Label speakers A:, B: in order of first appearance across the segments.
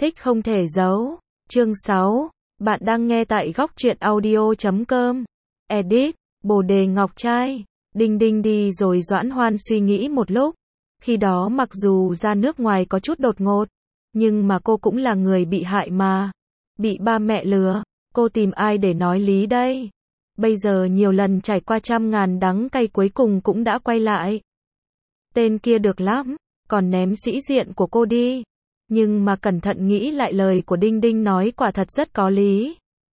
A: Thích không thể giấu. Chương 6. Bạn đang nghe tại góc truyện audio.com. Edit. Bồ đề ngọc trai. Đinh Đinh đi rồi Doãn Hoan suy nghĩ một lúc. Khi đó mặc dù ra nước ngoài có chút đột ngột, nhưng mà cô cũng là người bị hại mà. Bị ba mẹ lừa, cô tìm ai để nói lý đây? Bây giờ nhiều lần trải qua trăm ngàn đắng cay cuối cùng cũng đã quay lại. Tên kia được lắm, còn ném sĩ diện của cô đi. Nhưng mà cẩn thận nghĩ lại lời của Đinh Đinh nói quả thật rất có lý.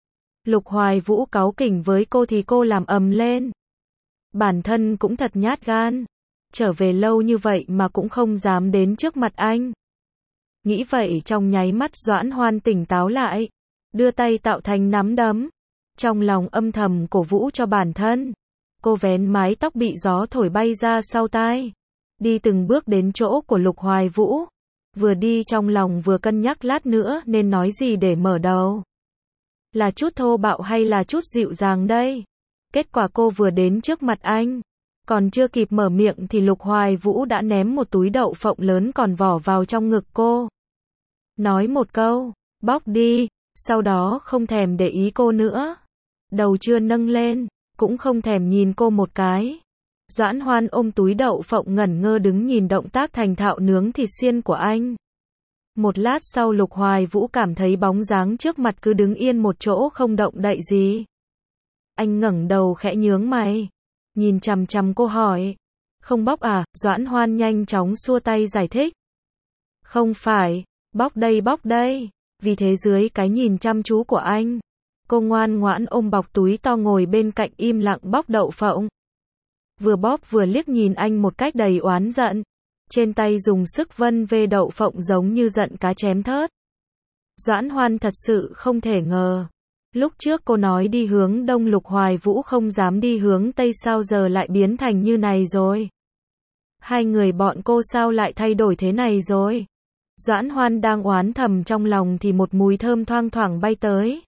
A: Lục Hoài Vũ cáu kỉnh với cô thì cô làm ầm lên. Bản thân cũng thật nhát gan. Trở về lâu như vậy mà cũng không dám đến trước mặt anh. Nghĩ vậy trong nháy mắt Doãn Hoan tỉnh táo lại. Đưa tay tạo thành nắm đấm. Trong lòng âm thầm cổ vũ cho bản thân. Cô vén mái tóc bị gió thổi bay ra sau tai. Đi từng bước đến chỗ của Lục Hoài Vũ. Vừa đi trong lòng vừa cân nhắc lát nữa nên nói gì để mở đầu. Là chút thô bạo hay là chút dịu dàng đây? Kết quả cô vừa đến trước mặt anh. Còn chưa kịp mở miệng thì Lục Hoài Vũ đã ném một túi đậu phộng lớn còn vỏ vào trong ngực cô. Nói một câu, bóc đi, sau đó không thèm để ý cô nữa. Đầu chưa nâng lên, cũng không thèm nhìn cô một cái. Doãn Hoan ôm túi đậu phộng ngẩn ngơ đứng nhìn động tác thành thạo nướng thịt xiên của anh. Một lát sau Lục Hoài Vũ cảm thấy bóng dáng trước mặt cứ đứng yên một chỗ không động đậy gì. Anh ngẩng đầu khẽ nhướng mày. Nhìn chằm chằm cô hỏi. Không bóc à? Doãn Hoan nhanh chóng xua tay giải thích. Không phải, bóc đây. Vì thế dưới cái nhìn chăm chú của anh, cô ngoan ngoãn ôm bọc túi to ngồi bên cạnh im lặng bóc đậu phộng. Vừa bóp vừa liếc nhìn anh một cách đầy oán giận. Trên tay dùng sức vân vê đậu phộng giống như giận cá chém thớt. Doãn Hoan thật sự không thể ngờ. Lúc trước cô nói đi hướng đông Lục Hoài Vũ không dám đi hướng tây sao giờ lại biến thành như này rồi. Hai người bọn cô sao lại thay đổi thế này rồi. Doãn Hoan đang oán thầm trong lòng thì một mùi thơm thoang thoảng bay tới.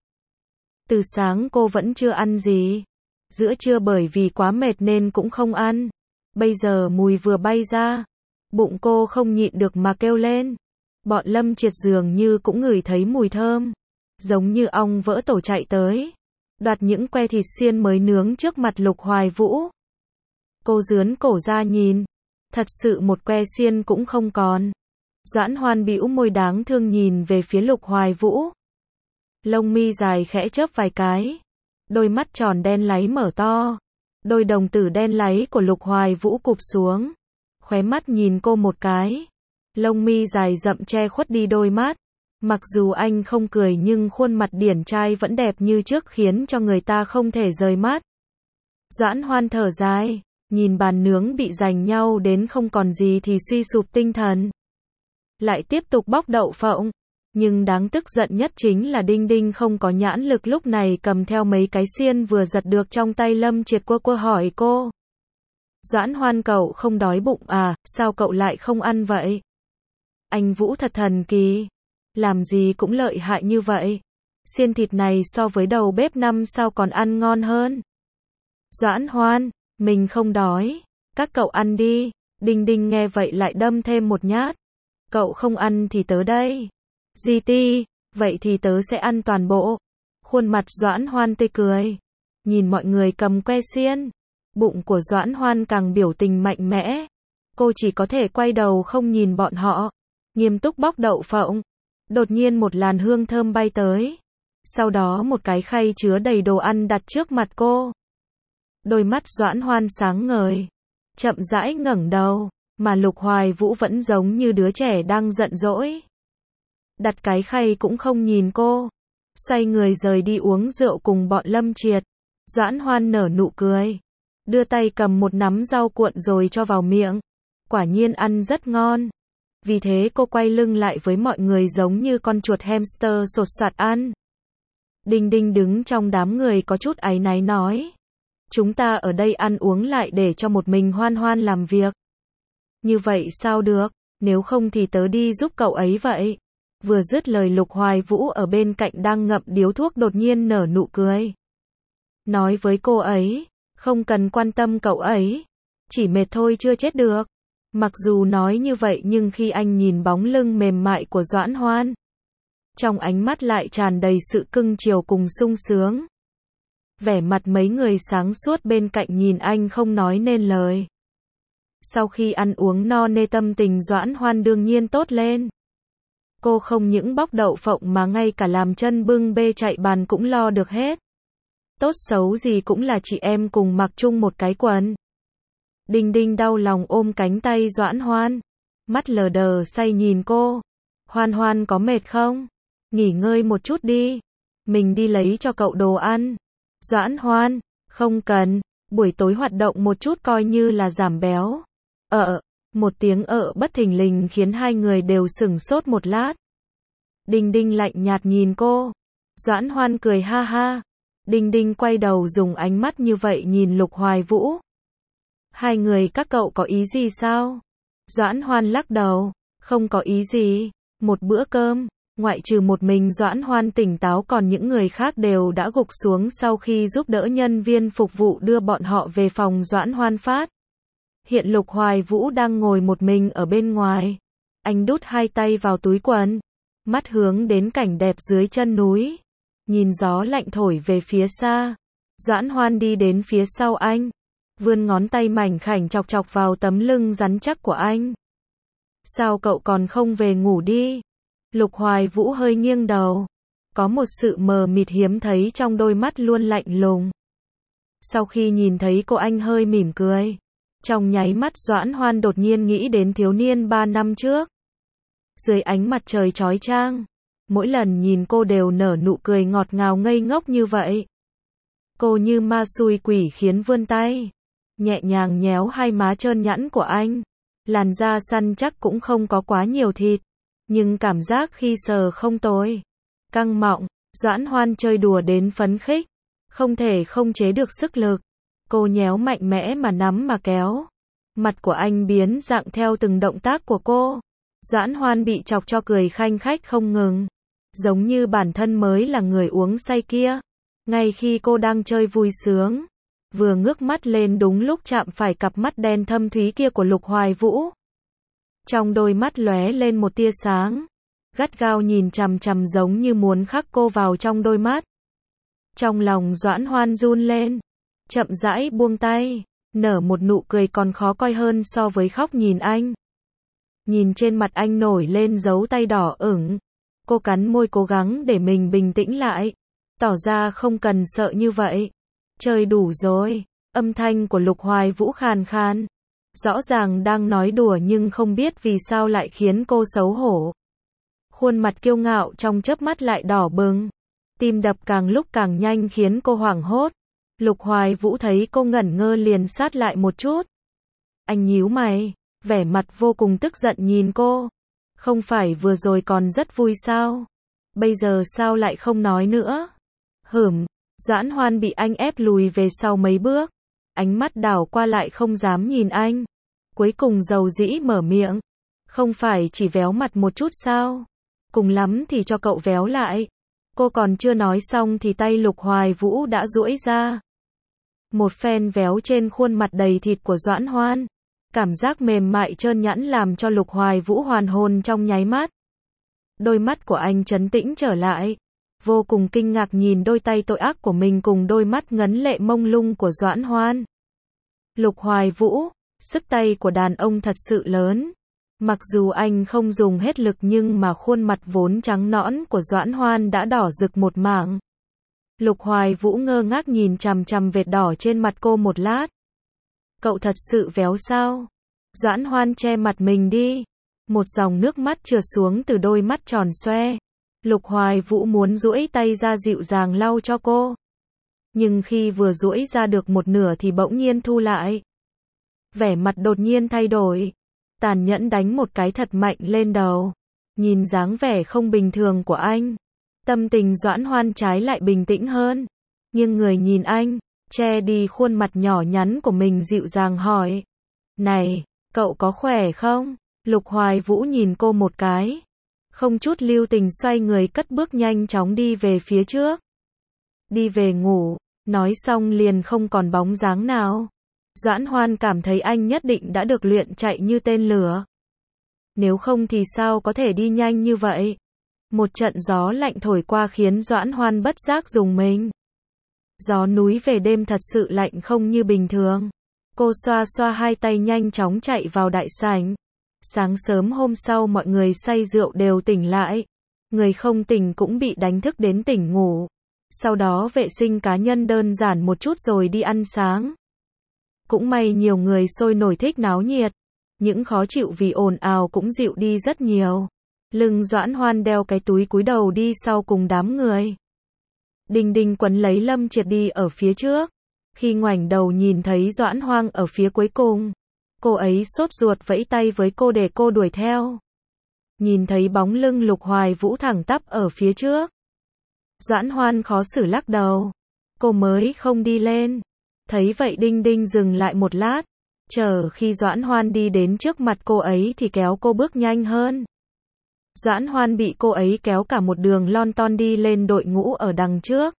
A: Từ sáng cô vẫn chưa ăn gì. Giữa trưa bởi vì quá mệt nên cũng không ăn. Bây giờ mùi vừa bay ra. Bụng cô không nhịn được mà kêu lên. Bọn Lâm Triệt dường như cũng ngửi thấy mùi thơm. Giống như ong vỡ tổ chạy tới. Đoạt những que thịt xiên mới nướng trước mặt Lục Hoài Vũ. Cô dướn cổ ra nhìn. Thật sự một que xiên cũng không còn. Doãn Hoan bĩu môi đáng thương nhìn về phía Lục Hoài Vũ. Lông mi dài khẽ chớp vài cái. Đôi mắt tròn đen láy mở to. Đôi đồng tử đen láy của Lục Hoài Vũ cụp xuống. Khóe mắt nhìn cô một cái. Lông mi dài rậm che khuất đi đôi mắt. Mặc dù anh không cười nhưng khuôn mặt điển trai vẫn đẹp như trước khiến cho người ta không thể rời mắt. Doãn Hoan thở dài. Nhìn bàn nướng bị giành nhau đến không còn gì thì suy sụp tinh thần. Lại tiếp tục bóc đậu phộng. Nhưng đáng tức giận nhất chính là Đinh Đinh không có nhãn lực lúc này cầm theo mấy cái xiên vừa giật được trong tay Lâm Triệt quơ hỏi cô. Doãn Hoan cậu không đói bụng à, sao cậu lại không ăn vậy? Anh Vũ thật thần kỳ. Làm gì cũng lợi hại như vậy. Xiên thịt này so với đầu bếp năm sao còn ăn ngon hơn. Doãn Hoan, mình không đói. Các cậu ăn đi. Đinh Đinh nghe vậy lại đâm thêm một nhát. Cậu không ăn thì tớ đây. GT, vậy thì tớ sẽ ăn toàn bộ. Khuôn mặt Doãn Hoan tươi cười. Nhìn mọi người cầm que xiên. Bụng của Doãn Hoan càng biểu tình mạnh mẽ. Cô chỉ có thể quay đầu không nhìn bọn họ. Nghiêm túc bóc đậu phộng. Đột nhiên một làn hương thơm bay tới. Sau đó một cái khay chứa đầy đồ ăn đặt trước mặt cô. Đôi mắt Doãn Hoan sáng ngời. Chậm rãi ngẩng đầu. Mà Lục Hoài Vũ vẫn giống như đứa trẻ đang giận dỗi. Đặt cái khay cũng không nhìn cô. Xoay người rời đi uống rượu cùng bọn Lâm Triệt. Doãn Hoan nở nụ cười. Đưa tay cầm một nắm rau cuộn rồi cho vào miệng. Quả nhiên ăn rất ngon. Vì thế cô quay lưng lại với mọi người giống như con chuột hamster sột soạt ăn. Đinh Đinh đứng trong đám người có chút áy náy nói. Chúng ta ở đây ăn uống lại để cho một mình Hoan Hoan làm việc. Như vậy sao được, nếu không thì tớ đi giúp cậu ấy vậy. Vừa dứt lời Lục Hoài Vũ ở bên cạnh đang ngậm điếu thuốc đột nhiên nở nụ cười. Nói với cô ấy, không cần quan tâm cậu ấy. Chỉ mệt thôi chưa chết được. Mặc dù nói như vậy nhưng khi anh nhìn bóng lưng mềm mại của Doãn Hoan, trong ánh mắt lại tràn đầy sự cưng chiều cùng sung sướng. Vẻ mặt mấy người sáng suốt bên cạnh nhìn anh không nói nên lời. Sau khi ăn uống no nê tâm tình Doãn Hoan đương nhiên tốt lên. Cô không những bóc đậu phộng mà ngay cả làm chân bưng bê chạy bàn cũng lo được hết. Tốt xấu gì cũng là chị em cùng mặc chung một cái quần. Đinh Đinh đau lòng ôm cánh tay Doãn Hoan. Mắt lờ đờ say nhìn cô. Hoan Hoan có mệt không? Nghỉ ngơi một chút đi. Mình đi lấy cho cậu đồ ăn. Doãn Hoan, không cần. Buổi tối hoạt động một chút coi như là giảm béo. Một tiếng bất thình lình khiến hai người đều sửng sốt một lát. Đinh Đinh lạnh nhạt nhìn cô. Doãn Hoan cười ha ha. Đinh Đinh quay đầu dùng ánh mắt như vậy nhìn Lục Hoài Vũ. Hai người các cậu có ý gì sao? Doãn Hoan lắc đầu. Không có ý gì. Một bữa cơm, ngoại trừ một mình Doãn Hoan tỉnh táo còn những người khác đều đã gục xuống sau khi giúp đỡ nhân viên phục vụ đưa bọn họ về phòng Doãn Hoan phát. Hiện Lục Hoài Vũ đang ngồi một mình ở bên ngoài. Anh đút hai tay vào túi quần. Mắt hướng đến cảnh đẹp dưới chân núi. Nhìn gió lạnh thổi về phía xa. Doãn Hoan đi đến phía sau anh. Vươn ngón tay mảnh khảnh chọc chọc vào tấm lưng rắn chắc của anh. Sao cậu còn không về ngủ đi? Lục Hoài Vũ hơi nghiêng đầu. Có một sự mờ mịt hiếm thấy trong đôi mắt luôn lạnh lùng. Sau khi nhìn thấy cô anh hơi mỉm cười. Trong nháy mắt Doãn Hoan đột nhiên nghĩ đến thiếu niên 3 năm trước. Dưới ánh mặt trời chói chang, mỗi lần nhìn cô đều nở nụ cười ngọt ngào ngây ngốc như vậy. Cô như ma xui quỷ khiến vươn tay, nhẹ nhàng nhéo hai má trơn nhẵn của anh. Làn da săn chắc cũng không có quá nhiều thịt, nhưng cảm giác khi sờ không tồi. Căng mọng, Doãn Hoan chơi đùa đến phấn khích, không thể không chế được sức lực. Cô nhéo mạnh mẽ mà nắm mà kéo. Mặt của anh biến dạng theo từng động tác của cô. Doãn Hoan bị chọc cho cười khanh khách không ngừng. Giống như bản thân mới là người uống say kia. Ngay khi cô đang chơi vui sướng, vừa ngước mắt lên đúng lúc chạm phải cặp mắt đen thâm thúy kia của Lục Hoài Vũ. Trong đôi mắt lóe lên một tia sáng. Gắt gao nhìn chằm chằm giống như muốn khắc cô vào trong đôi mắt. Trong lòng Doãn Hoan run lên. Chậm rãi buông tay, nở một nụ cười còn khó coi hơn so với khóc nhìn anh. Nhìn trên mặt anh nổi lên dấu tay đỏ ửng. Cô cắn môi cố gắng để mình bình tĩnh lại. Tỏ ra không cần sợ như vậy. Chơi đủ rồi. Âm thanh của Lục Hoài Vũ khàn khàn. Rõ ràng đang nói đùa nhưng không biết vì sao lại khiến cô xấu hổ. Khuôn mặt kiêu ngạo trong chớp mắt lại đỏ bừng. Tim đập càng lúc càng nhanh khiến cô hoảng hốt. Lục Hoài Vũ thấy cô ngẩn ngơ liền sát lại một chút. Anh nhíu mày, vẻ mặt vô cùng tức giận nhìn cô. Không phải vừa rồi còn rất vui sao? Bây giờ sao lại không nói nữa? Doãn Hoan bị anh ép lùi về sau mấy bước. Ánh mắt đảo qua lại không dám nhìn anh. Cuối cùng dầu dĩ mở miệng. Không phải chỉ véo mặt một chút sao? Cùng lắm thì cho cậu véo lại. Cô còn chưa nói xong thì tay Lục Hoài Vũ đã duỗi ra. Một phen véo trên khuôn mặt đầy thịt của Doãn Hoan. Cảm giác mềm mại trơn nhẵn làm cho Lục Hoài Vũ hoàn hồn trong nháy mắt. Đôi mắt của anh trấn tĩnh trở lại. Vô cùng kinh ngạc nhìn đôi tay tội ác của mình cùng đôi mắt ngấn lệ mông lung của Doãn Hoan. Lục Hoài Vũ, sức tay của đàn ông thật sự lớn. Mặc dù anh không dùng hết lực nhưng mà khuôn mặt vốn trắng nõn của Doãn Hoan đã đỏ rực một mảng. Lục Hoài Vũ ngơ ngác nhìn chằm chằm vệt đỏ trên mặt cô một lát. Cậu thật sự véo sao? Doãn Hoan che mặt mình đi. Một dòng nước mắt trượt xuống từ đôi mắt tròn xoe. Lục Hoài Vũ muốn duỗi tay ra dịu dàng lau cho cô. Nhưng khi vừa duỗi ra được một nửa thì bỗng nhiên thu lại. Vẻ mặt đột nhiên thay đổi. Tàn nhẫn đánh một cái thật mạnh lên đầu. Nhìn dáng vẻ không bình thường của anh. Tâm tình Doãn Hoan trái lại bình tĩnh hơn. Nhưng người nhìn anh, che đi khuôn mặt nhỏ nhắn của mình dịu dàng hỏi. Này, cậu có khỏe không? Lục Hoài Vũ nhìn cô một cái. Không chút lưu tình xoay người cất bước nhanh chóng đi về phía trước. Đi về ngủ, nói xong liền không còn bóng dáng nào. Doãn Hoan cảm thấy anh nhất định đã được luyện chạy như tên lửa. Nếu không thì sao có thể đi nhanh như vậy? Một trận gió lạnh thổi qua khiến Doãn Hoan bất giác rùng mình. Gió núi về đêm thật sự lạnh không như bình thường. Cô xoa xoa hai tay nhanh chóng chạy vào đại sảnh. Sáng sớm hôm sau mọi người say rượu đều tỉnh lại. Người không tỉnh cũng bị đánh thức đến tỉnh ngủ. Sau đó vệ sinh cá nhân đơn giản một chút rồi đi ăn sáng. Cũng may nhiều người sôi nổi thích náo nhiệt. Những khó chịu vì ồn ào cũng dịu đi rất nhiều. Lưng Doãn Hoan đeo cái túi cúi đầu đi sau cùng đám người. Đinh Đinh quấn lấy Lâm Triệt đi ở phía trước. Khi ngoảnh đầu nhìn thấy Doãn Hoan ở phía cuối cùng, cô ấy sốt ruột vẫy tay với cô để cô đuổi theo. Nhìn thấy bóng lưng Lục Hoài Vũ thẳng tắp ở phía trước, Doãn Hoan khó xử lắc đầu. Cô mới không đi lên. Thấy vậy Đinh Đinh dừng lại một lát. Chờ khi Doãn Hoan đi đến trước mặt cô ấy thì kéo cô bước nhanh hơn. Doãn Hoan bị cô ấy kéo cả một đường lon ton đi lên đội ngũ ở đằng trước.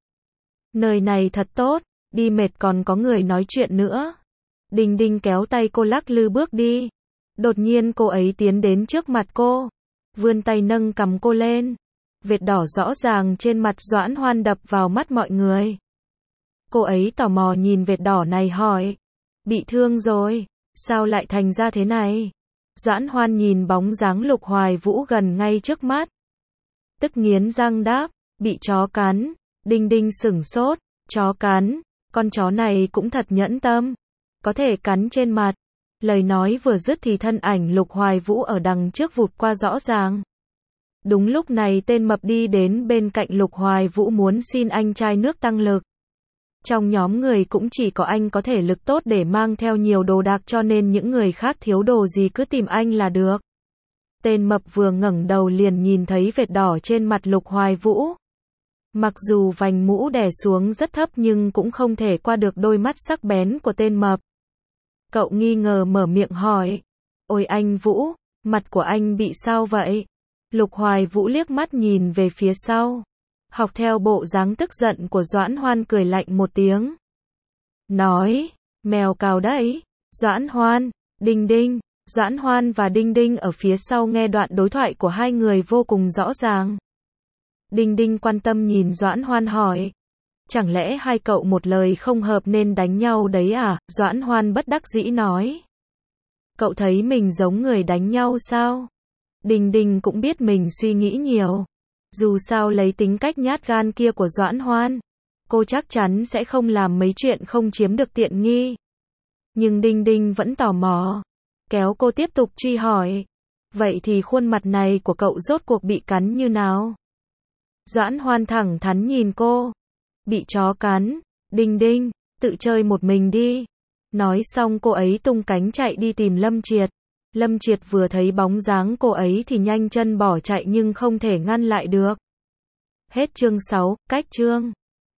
A: Nơi này thật tốt, đi mệt còn có người nói chuyện nữa. Đinh Đinh kéo tay cô lắc lư bước đi. Đột nhiên cô ấy tiến đến trước mặt cô, vươn tay nâng cằm cô lên. Vệt đỏ rõ ràng trên mặt Doãn Hoan đập vào mắt mọi người. Cô ấy tò mò nhìn vệt đỏ này hỏi, bị thương rồi, sao lại thành ra thế này? Doãn Hoan nhìn bóng dáng Lục Hoài Vũ gần ngay trước mắt. Tức nghiến răng đáp, bị chó cắn. Đinh Đinh sửng sốt, chó cắn, con chó này cũng thật nhẫn tâm, có thể cắn trên mặt. Lời nói vừa dứt thì thân ảnh Lục Hoài Vũ ở đằng trước vụt qua rõ ràng. Đúng lúc này tên mập đi đến bên cạnh Lục Hoài Vũ muốn xin anh chai nước tăng lực. Trong nhóm người cũng chỉ có anh có thể lực tốt để mang theo nhiều đồ đạc cho nên những người khác thiếu đồ gì cứ tìm anh là được. Tên mập vừa ngẩng đầu liền nhìn thấy vệt đỏ trên mặt Lục Hoài Vũ. Mặc dù vành mũ đè xuống rất thấp nhưng cũng không thể qua được đôi mắt sắc bén của tên mập. Cậu nghi ngờ mở miệng hỏi, ôi anh Vũ, mặt của anh bị sao vậy? Lục Hoài Vũ liếc mắt nhìn về phía sau. Học theo bộ dáng tức giận của Doãn Hoan cười lạnh một tiếng. Nói, mèo cào đấy. Doãn Hoan, Đinh Đinh. Doãn Hoan và Đinh Đinh ở phía sau nghe đoạn đối thoại của hai người vô cùng rõ ràng. Đinh Đinh quan tâm nhìn Doãn Hoan hỏi, chẳng lẽ hai cậu một lời không hợp nên đánh nhau đấy à? Doãn Hoan bất đắc dĩ nói. Cậu thấy mình giống người đánh nhau sao? Đinh Đinh cũng biết mình suy nghĩ nhiều. Dù sao lấy tính cách nhát gan kia của Doãn Hoan, cô chắc chắn sẽ không làm mấy chuyện không chiếm được tiện nghi. Nhưng Đinh Đinh vẫn tò mò, kéo cô tiếp tục truy hỏi. Vậy thì khuôn mặt này của cậu rốt cuộc bị cắn như nào? Doãn Hoan thẳng thắn nhìn cô. Bị chó cắn. Đinh Đinh, tự chơi một mình đi. Nói xong cô ấy tung cánh chạy đi tìm Lâm Triệt. Lâm Triệt vừa thấy bóng dáng cô ấy thì nhanh chân bỏ chạy nhưng không thể ngăn lại được. Hết chương 6, cách chương.